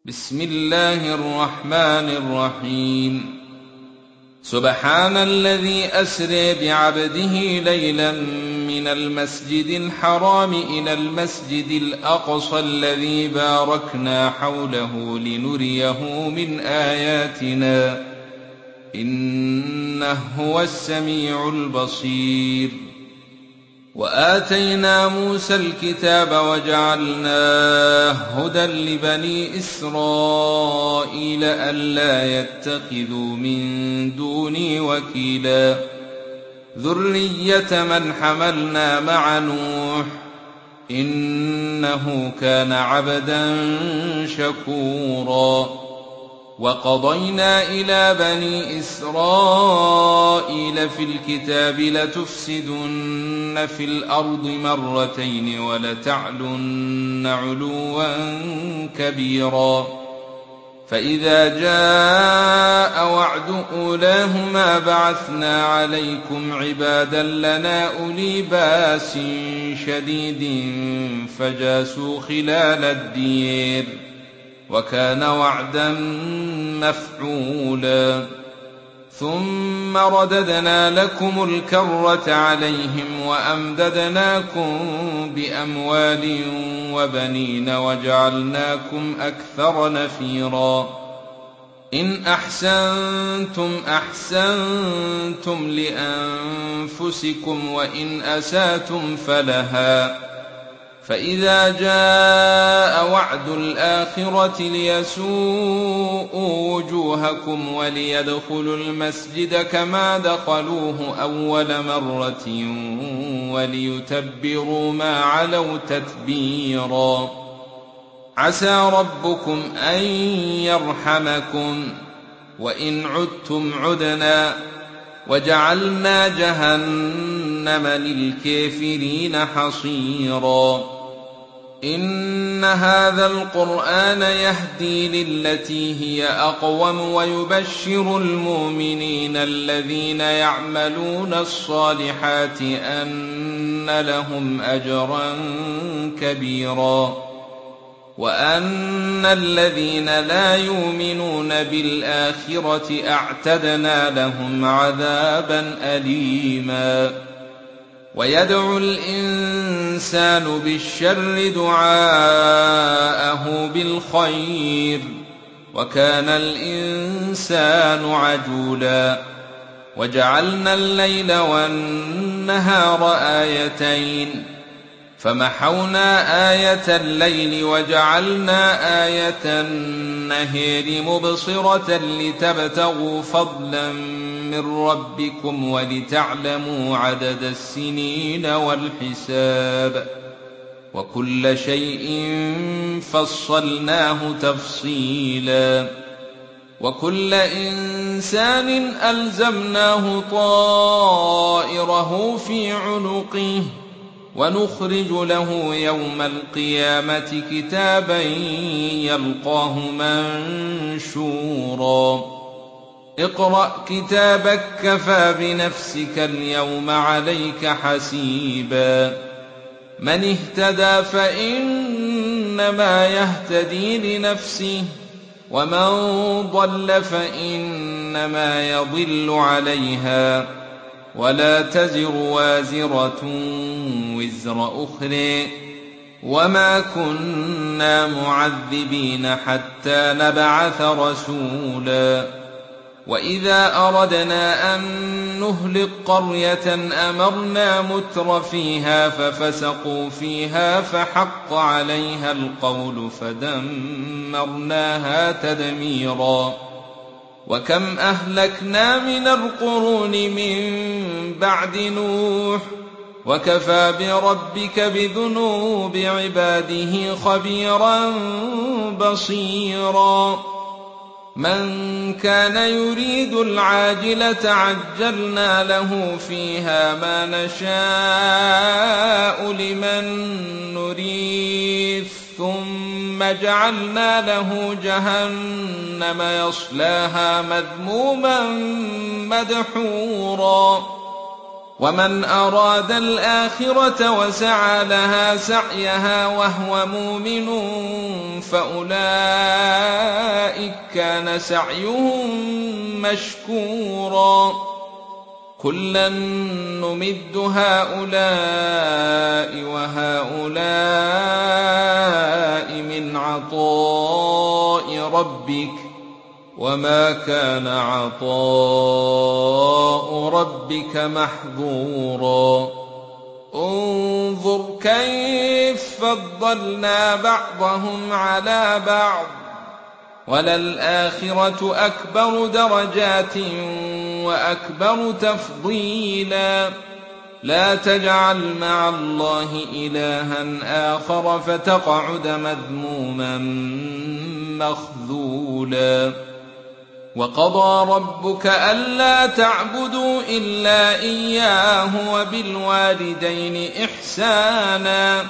بسم الله الرحمن الرحيم. سبحان الذي أسرى بعبده ليلا من المسجد الحرام إلى المسجد الأقصى الذي باركنا حوله لنريه من آياتنا إنه هو السميع البصير. وآتينا موسى الكتاب وجعلناه هدى لبني إسرائيل ألا يتخذوا من دوني وكيلا ذرية من حملنا مع نوح إنه كان عبدا شكورا. وقضينا إلى بني إسرائيل في الكتاب لتفسدن في الأرض مرتين ولتعلن علوا كبيرا. فإذا جاء وعد أولاهما بعثنا عليكم عبادا لنا أولي بأس شديد فجاسوا خلال الدير وكان وعدا مفعولا. ثم رددنا لكم الكرة عليهم وأمددناكم بأموال وبنين وجعلناكم أكثر نفيرا. إن أحسنتم أحسنتم لأنفسكم وإن أسأتم فلها. فإذا جاء وعد الآخرة ليسوءوا وجوهكم وليدخلوا المسجد كما دخلوه أول مرة وليتبروا ما علوا تتبيرا. عسى ربكم أن يرحمكم وإن عدتم عدنا وجعلنا جهنم للكافرين حصيرا. إن هذا القرآن يهدي للتي هي أقوم ويبشر المؤمنين الذين يعملون الصالحات أن لهم أجرا كبيرا وأن الذين لا يؤمنون بالآخرة أعتدنا لهم عذابا أليما. ويدعو الإنسان بالشر دعاءه بالخير وكان الإنسان عجولا. وجعلنا الليل والنهار آيتين فمحونا آية الليل وجعلنا آية النهار مبصرة لتبتغوا فضلا من ربكم ولتعلموا عدد السنين والحساب وكل شيء فصلناه تفصيلا. وكل إنسان ألزمناه طائره في عنقه ونخرج له يوم القيامة كتابا يلقاه منشورا. اقرأ كتابك كفى بنفسك اليوم عليك حسيبا. من اهتدى فإنما يهتدي لنفسه ومن ضل فإنما يضل عليها ولا تزر وازرة وزر أخرى وما كنا معذبين حتى نبعث رسولا. وإذا أردنا أن نهلك قرية أمرنا متر فيها ففسقوا فيها فحق عليها القول فدمرناها تدميرا. وكم أهلكنا من القرون من بعد نوح وكفى بربك بذنوب عباده خبيرا بصيرا. من كان يريد العاجلة عجلنا له فيها ما نشاء لمن نريد ثم جعلنا له جهنم يصلاها مذموما مدحورا. ومن أراد الآخرة وسعى لها سعيها وهو مؤمن فأولئك كان سعيهم مشكورا كلا نمد هؤلاء وهؤلاء من عطاء ربك وما كان عطاء ربك محظورا انظر كيف فضلنا بعضهم على بعض وللآخرة أكبر درجات وأكبر تفضيلا لا تجعل مع الله إلها آخر فتقعد مذموما مخذولا وقضى ربك ألا تعبدوا إلا إياه وبالوالدين إحسانا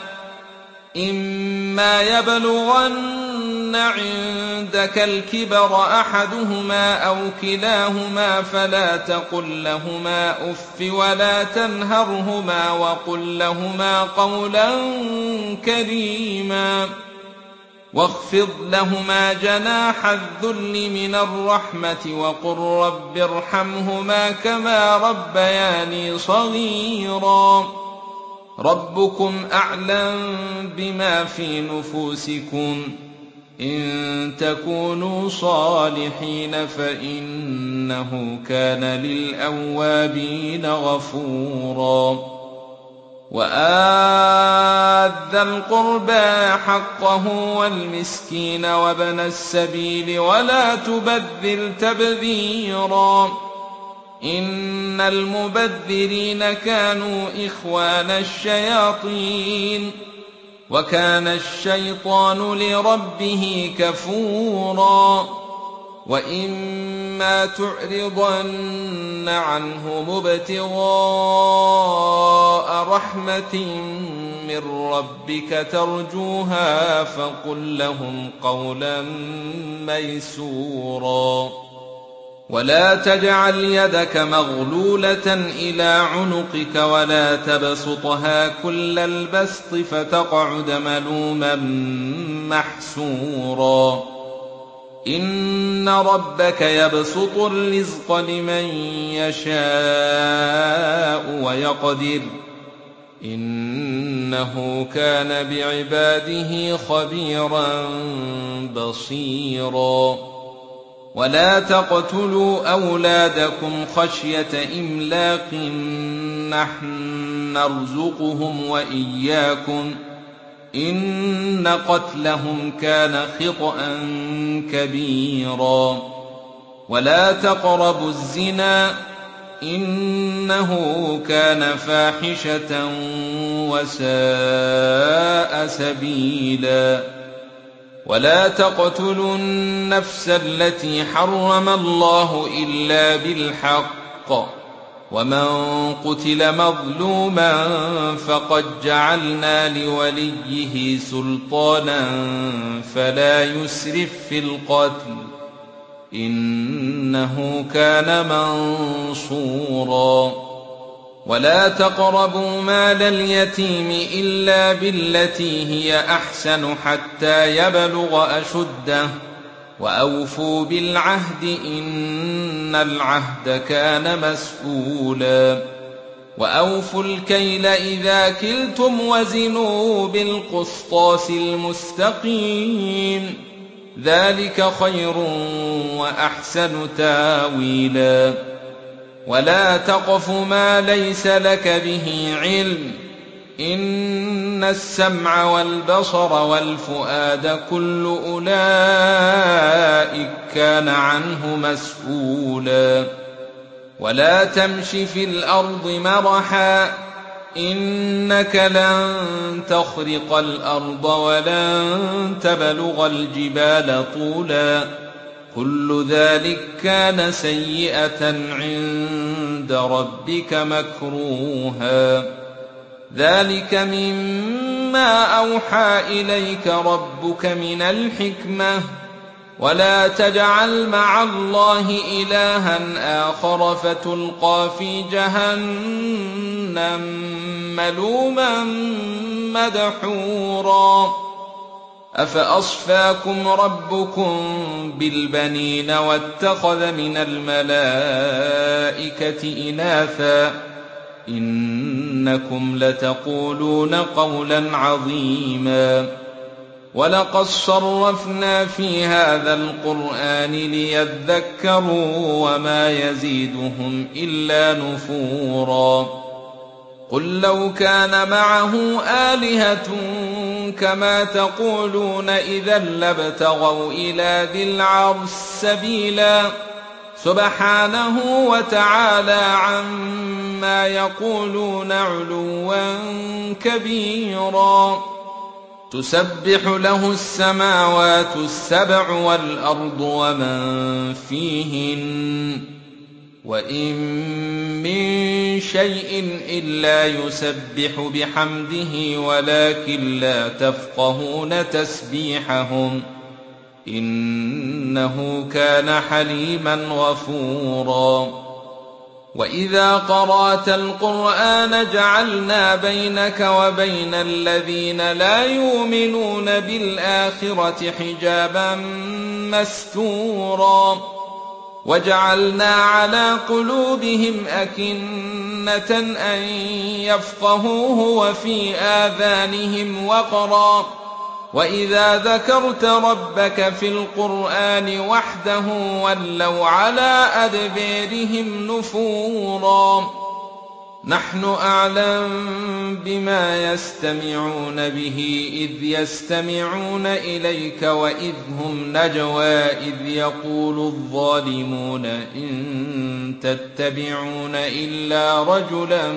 إما يبلغن عندك الكبر أحدهما أو كلاهما فلا تقل لهما أف ولا تنهرهما وقل لهما قولا كريما واخفض لهما جناح الذل من الرحمة وقل رب ارحمهما كما ربياني صغيرا ربكم أعلم بما في نفوسكم إن تكونوا صالحين فإنه كان للأوابين غفورا وآت ذا القربى حقه والمسكين وابن السبيل ولا تبذر تبذيرا إن المبذرين كانوا إخوان الشياطين وكان الشيطان لربه كفورا وإما تعرضن عنهم ابتغاء رحمة من ربك ترجوها فقل لهم قولا ميسورا ولا تجعل يدك مغلولة إلى عنقك ولا تبسطها كل البسط فتقعد ملوما محسورا إن ربك يبسط الرزق لمن يشاء ويقدر إنه كان بعباده خبيرا بصيرا ولا تقتلوا أولادكم خشية إملاق نحن نرزقهم وإياكم إن قتلهم كان خطأ كبيرا ولا تقربوا الزنا إنه كان فاحشة وساء سبيلا ولا تقتلوا النفس التي حرم الله إلا بالحق ومن قتل مظلوما فقد جعلنا لوليه سلطانا فلا يسرف في القتل إنه كان منصورا ولا تقربوا مال اليتيم إلا بالتي هي أحسن حتى يبلغ أشده وأوفوا بالعهد إن العهد كان مسؤولا وأوفوا الكيل إذا كلتم وزنوا بالقسطاس المستقيم ذلك خير وأحسن تاويلا ولا تقف ما ليس لك به علم إن السمع والبصر والفؤاد كل أولئك كان عنه مسؤولا ولا تمش في الأرض مرحا إنك لن تخرق الأرض ولن تبلغ الجبال طولا كل ذلك كان سيئة عند ربك مكروها ذلك مما أوحى إليك ربك من الحكمة ولا تجعل مع الله إلها آخر فتلقى في جهنم ملوما مدحورا أفأصفاكم ربكم بالبنين واتخذ من الملائكة إناثا إنكم لتقولون قولا عظيما ولقد صرفنا في هذا القرآن ليذكروا وما يزيدهم إلا نفورا قل لو كان معه آلهة كما تقولون إذا لابتغوا إلى ذي العرش سبيلا سبحانه وتعالى عما يقولون علوا كبيرا تسبح له السماوات السبع والأرض ومن فيهن وإن من شيء إلا يسبح بحمده ولكن لا تفقهون تسبيحهم إنه كان حليما غفورا وإذا قرأت القرآن جعلنا بينك وبين الذين لا يؤمنون بالآخرة حجابا مستورا وجعلنا على قلوبهم أكنة أن يفقهوه وفي آذانهم وقرا وإذا ذكرت ربك في القرآن وحده ولوا على أدبارهم نفورا نحن أعلم بما يستمعون به إذ يستمعون إليك وإذ هم نجوى إذ يقول الظالمون إن تتبعون إلا رجلا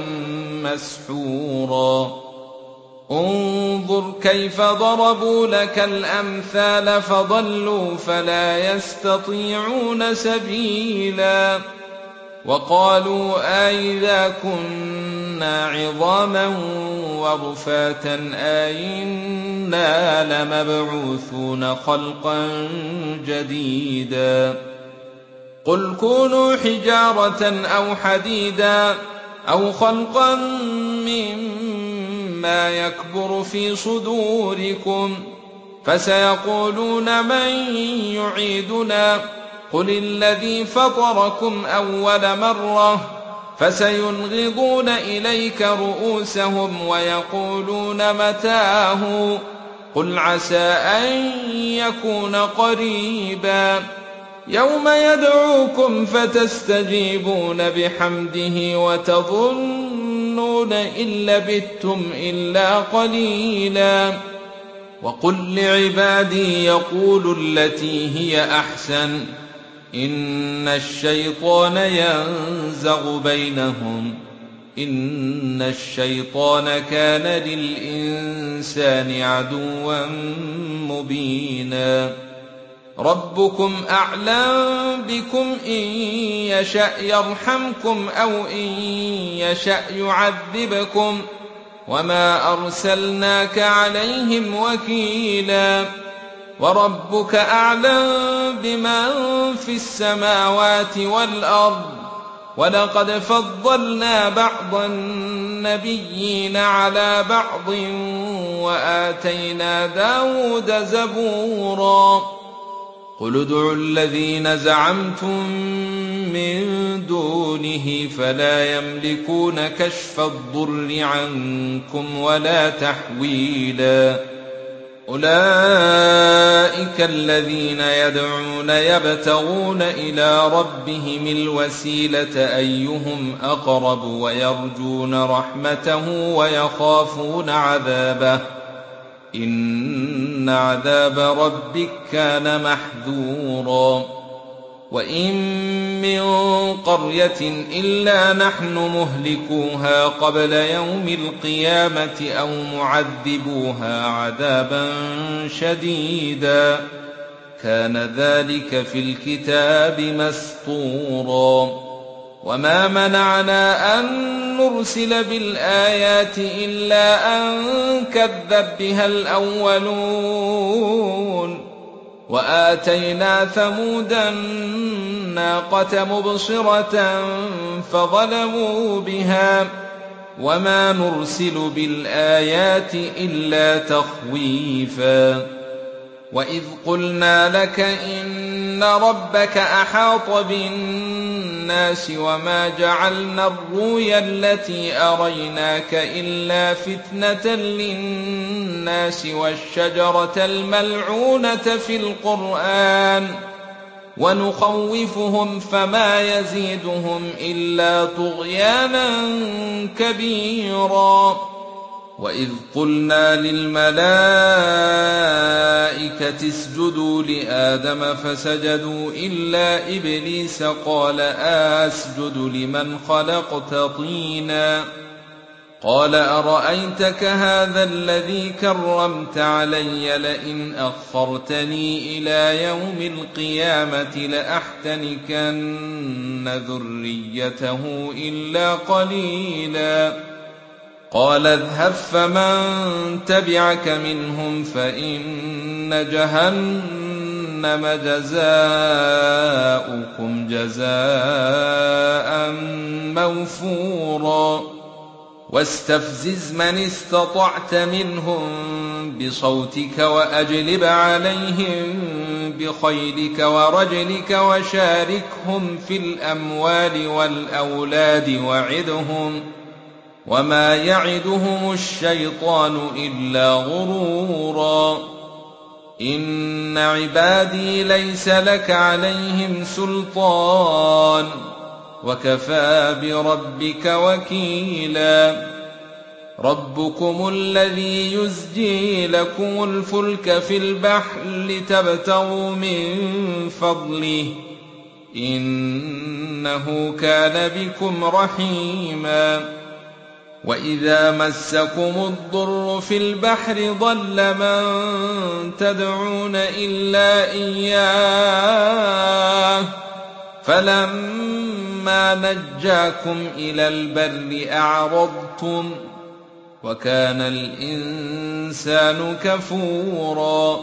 مسحورا انظر كيف ضربوا لك الأمثال فضلوا فلا يستطيعون سبيلا وقالوا أئذا كنا عظاما ورفاتا أئنا لمبعوثون خلقا جديدا قل كونوا حجارة أو حديدا أو خلقا مما يكبر في صدوركم فسيقولون من يعيدنا قل الذي فطركم أول مرة فسينغضون إليك رؤوسهم ويقولون متاه قل عسى أن يكون قريبا يوم يدعوكم فتستجيبون بحمده وتظنون إن لبثتم إلا قليلا وقل لعبادي يقولوا التي هي أحسن إن الشيطان ينزغ بينهم إن الشيطان كان للإنسان عدوا مبينا ربكم أعلم بكم إن يشأ يرحمكم أو إن يشأ يعذبكم وما أرسلناك عليهم وكيلا وربك أعلم بمن في السماوات والأرض ولقد فضلنا بعض النبيين على بعض وآتينا داود زبورا قل ادعوا الذين زعمتم من دونه فلا يملكون كشف الضر عنكم ولا تحويلا أولئك الذين يدعون يبتغون إلى ربهم الوسيلة أيهم أقرب ويرجون رحمته ويخافون عذابه إن عذاب ربك كان محذورا وإن من قرية إلا نحن مهلكوها قبل يوم القيامة أو معذبوها عذابا شديدا كان ذلك في الكتاب مسطورا وما منعنا أن نرسل بالآيات إلا أن كذب بها الأولون وآتينا ثمود الناقة مبصرة فظلموا بها وما نرسل بالآيات إلا تخويفا وإذ قلنا لك إن ربك أحاط بالناس وما جعلنا الرؤيا التي أريناك إلا فتنة للناس والشجرة الملعونة في القرآن ونخوفهم فما يزيدهم إلا طغيانا كبيرا وإذ قلنا للملائكة اسجدوا لآدم فسجدوا إلا إبليس قال أسجد لمن خلقت طينا قال أرأيتك هذا الذي كرمت علي لئن أخرتني إلى يوم القيامة لأحتنكن ذريته إلا قليلا قال اذهب فمن تبعك منهم فإن جهنم جزاؤكم جزاء موفورا واستفزز من استطعت منهم بصوتك وأجلب عليهم بخيلك ورجلك وشاركهم في الأموال والأولاد وعدهم وما يعدهم الشيطان إلا غرورا إن عبادي ليس لك عليهم سلطان وكفى بربك وكيلا ربكم الذي يزجي لكم الفلك في البحر لتبتغوا من فضله إنه كان بكم رحيما وإذا مسكم الضر في البحر ضل من تدعون إلا إياه فلما نجاكم إلى البر أعرضتم وكان الإنسان كفورا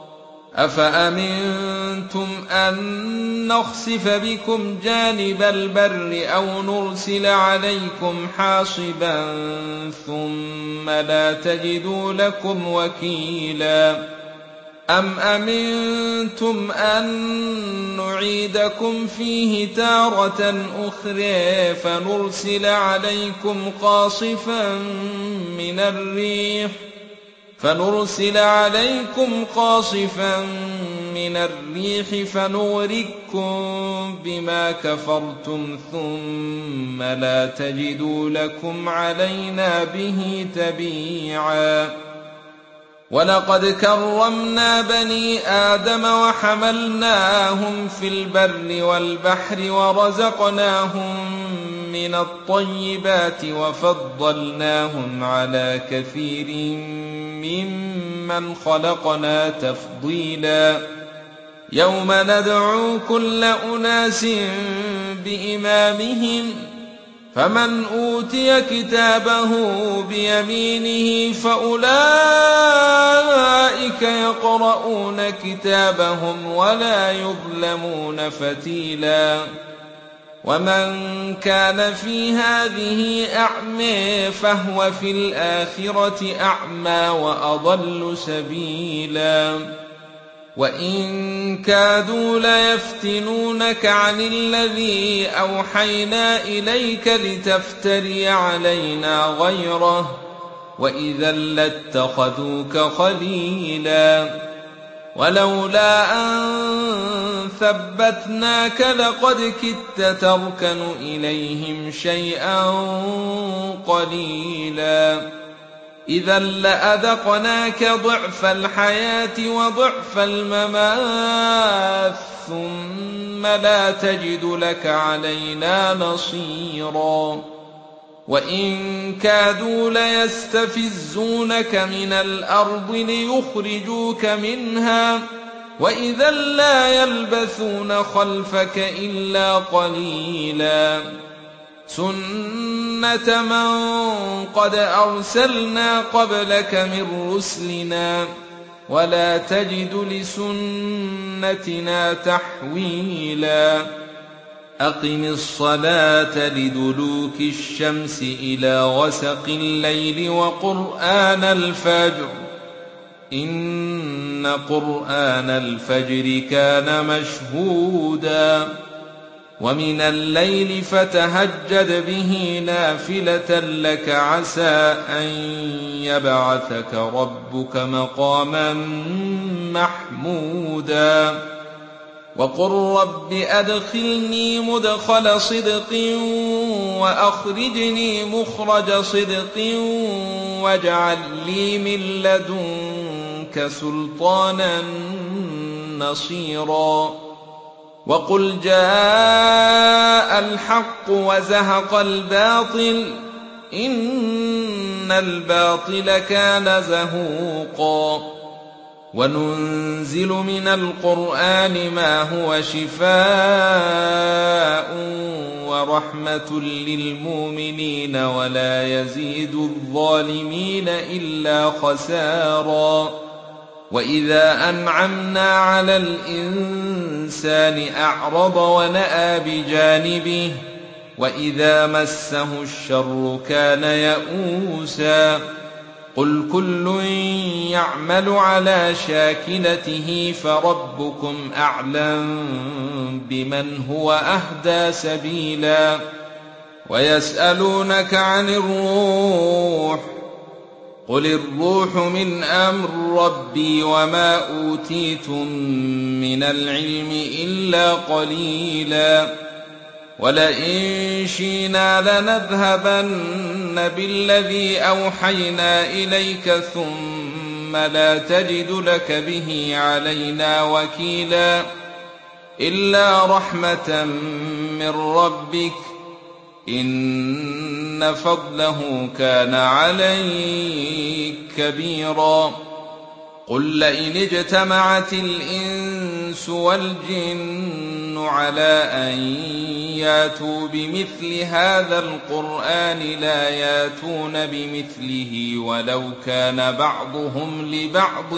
أفأمنتم أن نخسف بكم جانب البر أو نرسل عليكم حاصبا ثم لا تجدوا لكم وكيلا أم أمنتم أن نعيدكم فيه تارة أخرى فنرسل عليكم قاصفا من الريح فنغرقكم بما كفرتم ثم لا تجدوا لكم علينا به تبيعا ولقد كرمنا بني آدم وحملناهم في البر والبحر ورزقناهم من الطيبات وفضلناهم على كثير ممن خلقنا تفضيلا يوم ندعو كل أناس بإمامهم فمن أوتي كتابه بيمينه فأولئك يقرؤون كتابهم ولا يظلمون فتيلا ومن كان في هذه أعمى فهو في الآخرة أعمى وأضل سبيلا وإن كادوا ليفتنونك عن الذي أوحينا إليك لتفتري علينا غيره وإذا لاتخذوك خليلا ولولا أن ثبتناك لقد كدت تركن إليهم شيئا قليلا إذا لأذقناك ضعف الحياة وضعف الممات ثم لا تجد لك علينا نصيرا وإن كادوا ليستفزونك من الأرض ليخرجوك منها وإذا لا يلبثون خلفك إلا قليلا سنة من قد أرسلنا قبلك من رسلنا ولا تجد لسنتنا تحويلا أقم الصلاة لدلوك الشمس إلى غسق الليل وقرآن الفجر إن قرآن الفجر كان مشهودا ومن الليل فتهجد به نافلة لك عسى أن يبعثك ربك مقاما محمودا وقل رب أدخلني مدخل صدق وأخرجني مخرج صدق واجعل لي من لدنك سلطانا نصيرا وقل جاء الحق وزهق الباطل إن الباطل كان زهوقا وننزل من القرآن ما هو شفاء ورحمة للمؤمنين ولا يزيد الظالمين إلا خسارا وإذا أنعمنا على الإنسان أعرض ونأى بجانبه وإذا مسه الشر كان يئوسا قل كل يعمل على شاكلته فربكم أعلم بمن هو أهدى سبيلا ويسألونك عن الروح قل الروح من أمر ربي وما أوتيتم من العلم إلا قليلا ولئن شئنا لنذهبن بالذي أوحينا إليك ثم لا تجد لك به علينا وكيلا إلا رحمة من ربك إن فضله كان عليك كبيرا قل لئن اجتمعت الإنس والجن على أن ياتوا بمثل هذا القرآن لا ياتون بمثله ولو كان بعضهم لبعض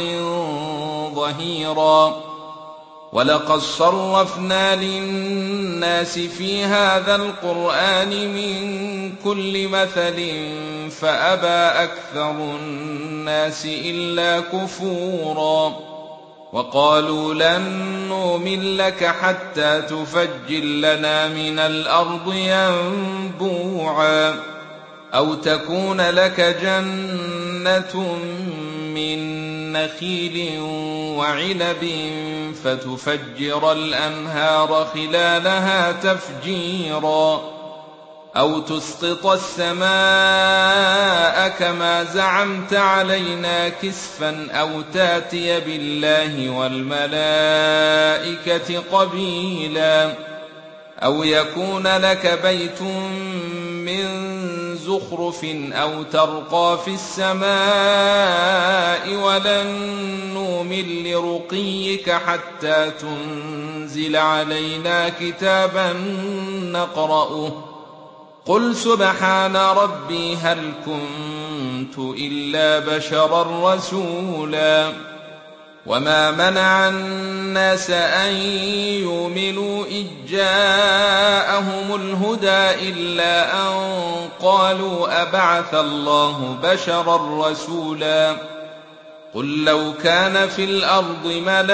ظهيرا ولقد صرفنا للناس في هذا القرآن من كل مثل فأبى أكثر الناس إلا كفورا وقالوا لن نؤمن لك حتى تفجر لنا من الأرض ينبوعا أو تكون لك جنة من نخيل وعنب فتفجر الأنهار خلالها تفجيرا أو تسقط السماء كما زعمت علينا كسفا أو تاتي بالله والملائكة قبيلا أو يكون لك بيت من زخرف أو ترقى في السماء ولن نؤمن لرقيك حتى تنزل علينا كتابا نقرأه قل سبحان ربي هل كنت إلا بشرا رسولا وما منع الناس أن يؤمنوا إذ جاءهم الهدى إلا أن قالوا أبعث الله بشرا رسولا قل لو كان في الأرض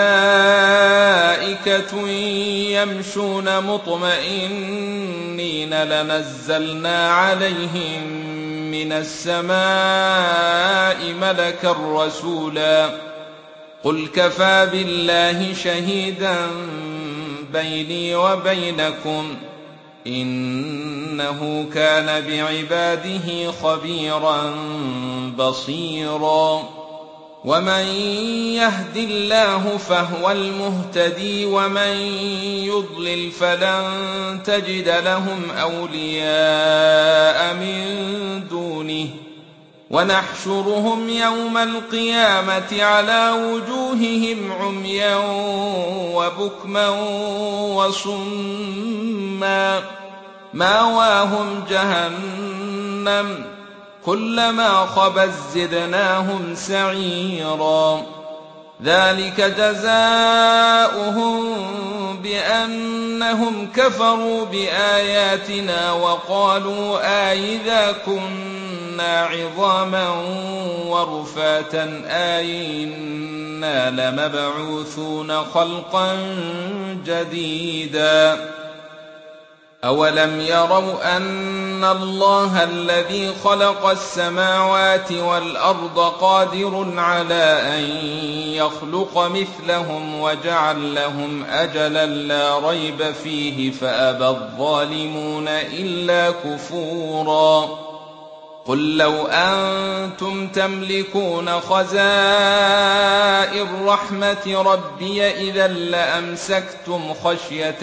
ملائكة يمشون مطمئنين لنزلنا عليهم من السماء ملكا رسولا قل كفى بالله شهيدا بيني وبينكم إنه كان بعباده خبيرا بصيرا ومن يهد الله فهو المهتدي ومن يضلل فلن تجد لهم أولياء من دونه ونحشرهم يوم القيامة على وجوههم عميا وبكما وصما ماواهم جهنم كلما خبت زدناهم سعيرا ذلك جزاؤهم بأنهم كفروا بآياتنا وقالوا أإذا كنا عظاما ورفاتا أإنا لمبعوثون خلقا جديدا أولم يروا أن الله الذي خلق السماوات والأرض قادر على أن يخلق مثلهم وجعل لهم أجلا لا ريب فيه فأبى الظالمون إلا كفورا قل لو أنتم تملكون خزائن رحمة ربي إذا لأمسكتم خشية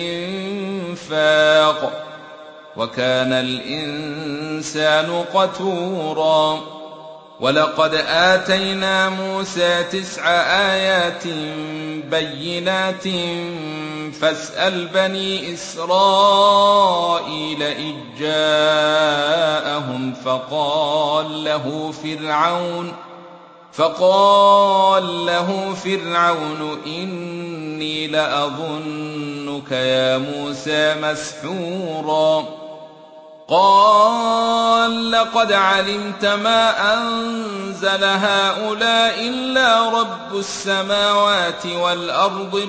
الإنفاق وكان الإنسان قتورا ولقد آتينا موسى 9 آيات بينات فاسأل بني إسرائيل إذ جاءهم فقال له فرعون إني لأظنك يا موسى مسحورا قال لقد علمت ما أنزل هؤلاء إلا رب السماوات والأرض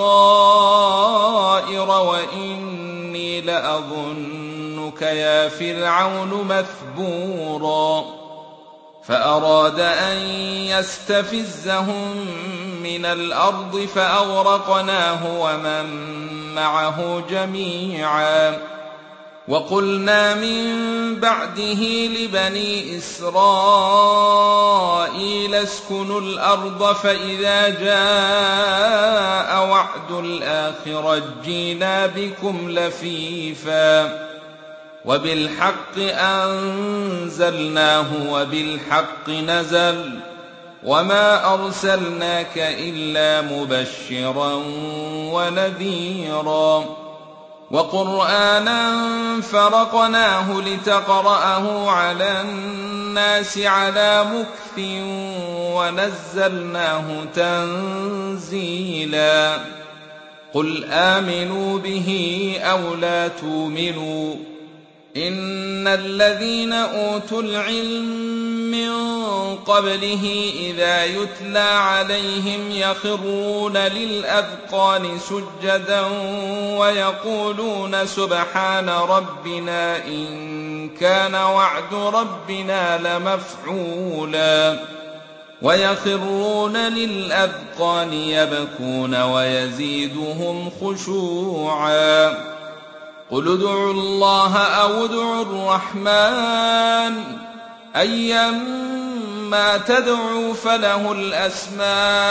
بصائر وإني لأظنك يا فرعون مثبورا فأراد أن يستفزهم من الأرض فأغرقناه ومن معه جميعا وقلنا من بعده لبني إسرائيل اسكنوا الأرض فإذا جاء وعد الآخرة جئنا بكم لفيفا وبالحق أنزلناه وبالحق نزل وما أرسلناك إلا مبشرا ونذيرا وقرآنا فرقناه لتقرأه على الناس على مكث ونزلناه تنزيلا قل آمنوا به أو لا تؤمنوا إن الذين أوتوا العلم من قبله إذا يتلى عليهم يخرون للأذقان سجدا ويقولون سبحان ربنا إن كان وعد ربنا لمفعولا ويخرون للأذقان يبكون ويزيدهم خشوعا قل ادعوا الله أو ادعوا الرحمن أيما تدعوا فله الأسماء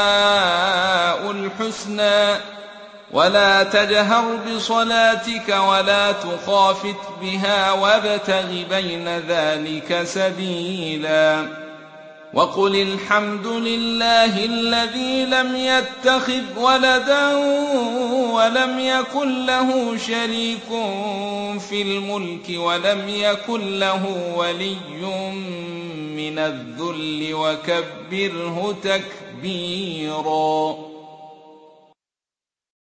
الحسنى ولا تجهر بصلاتك ولا تخافت بها وابتغ بين ذلك سبيلا وقل الحمد لله الذي لم يتخذ ولدا ولم يكن له شريك في الملك ولم يكن له ولي من الذل وكبره تكبيرا.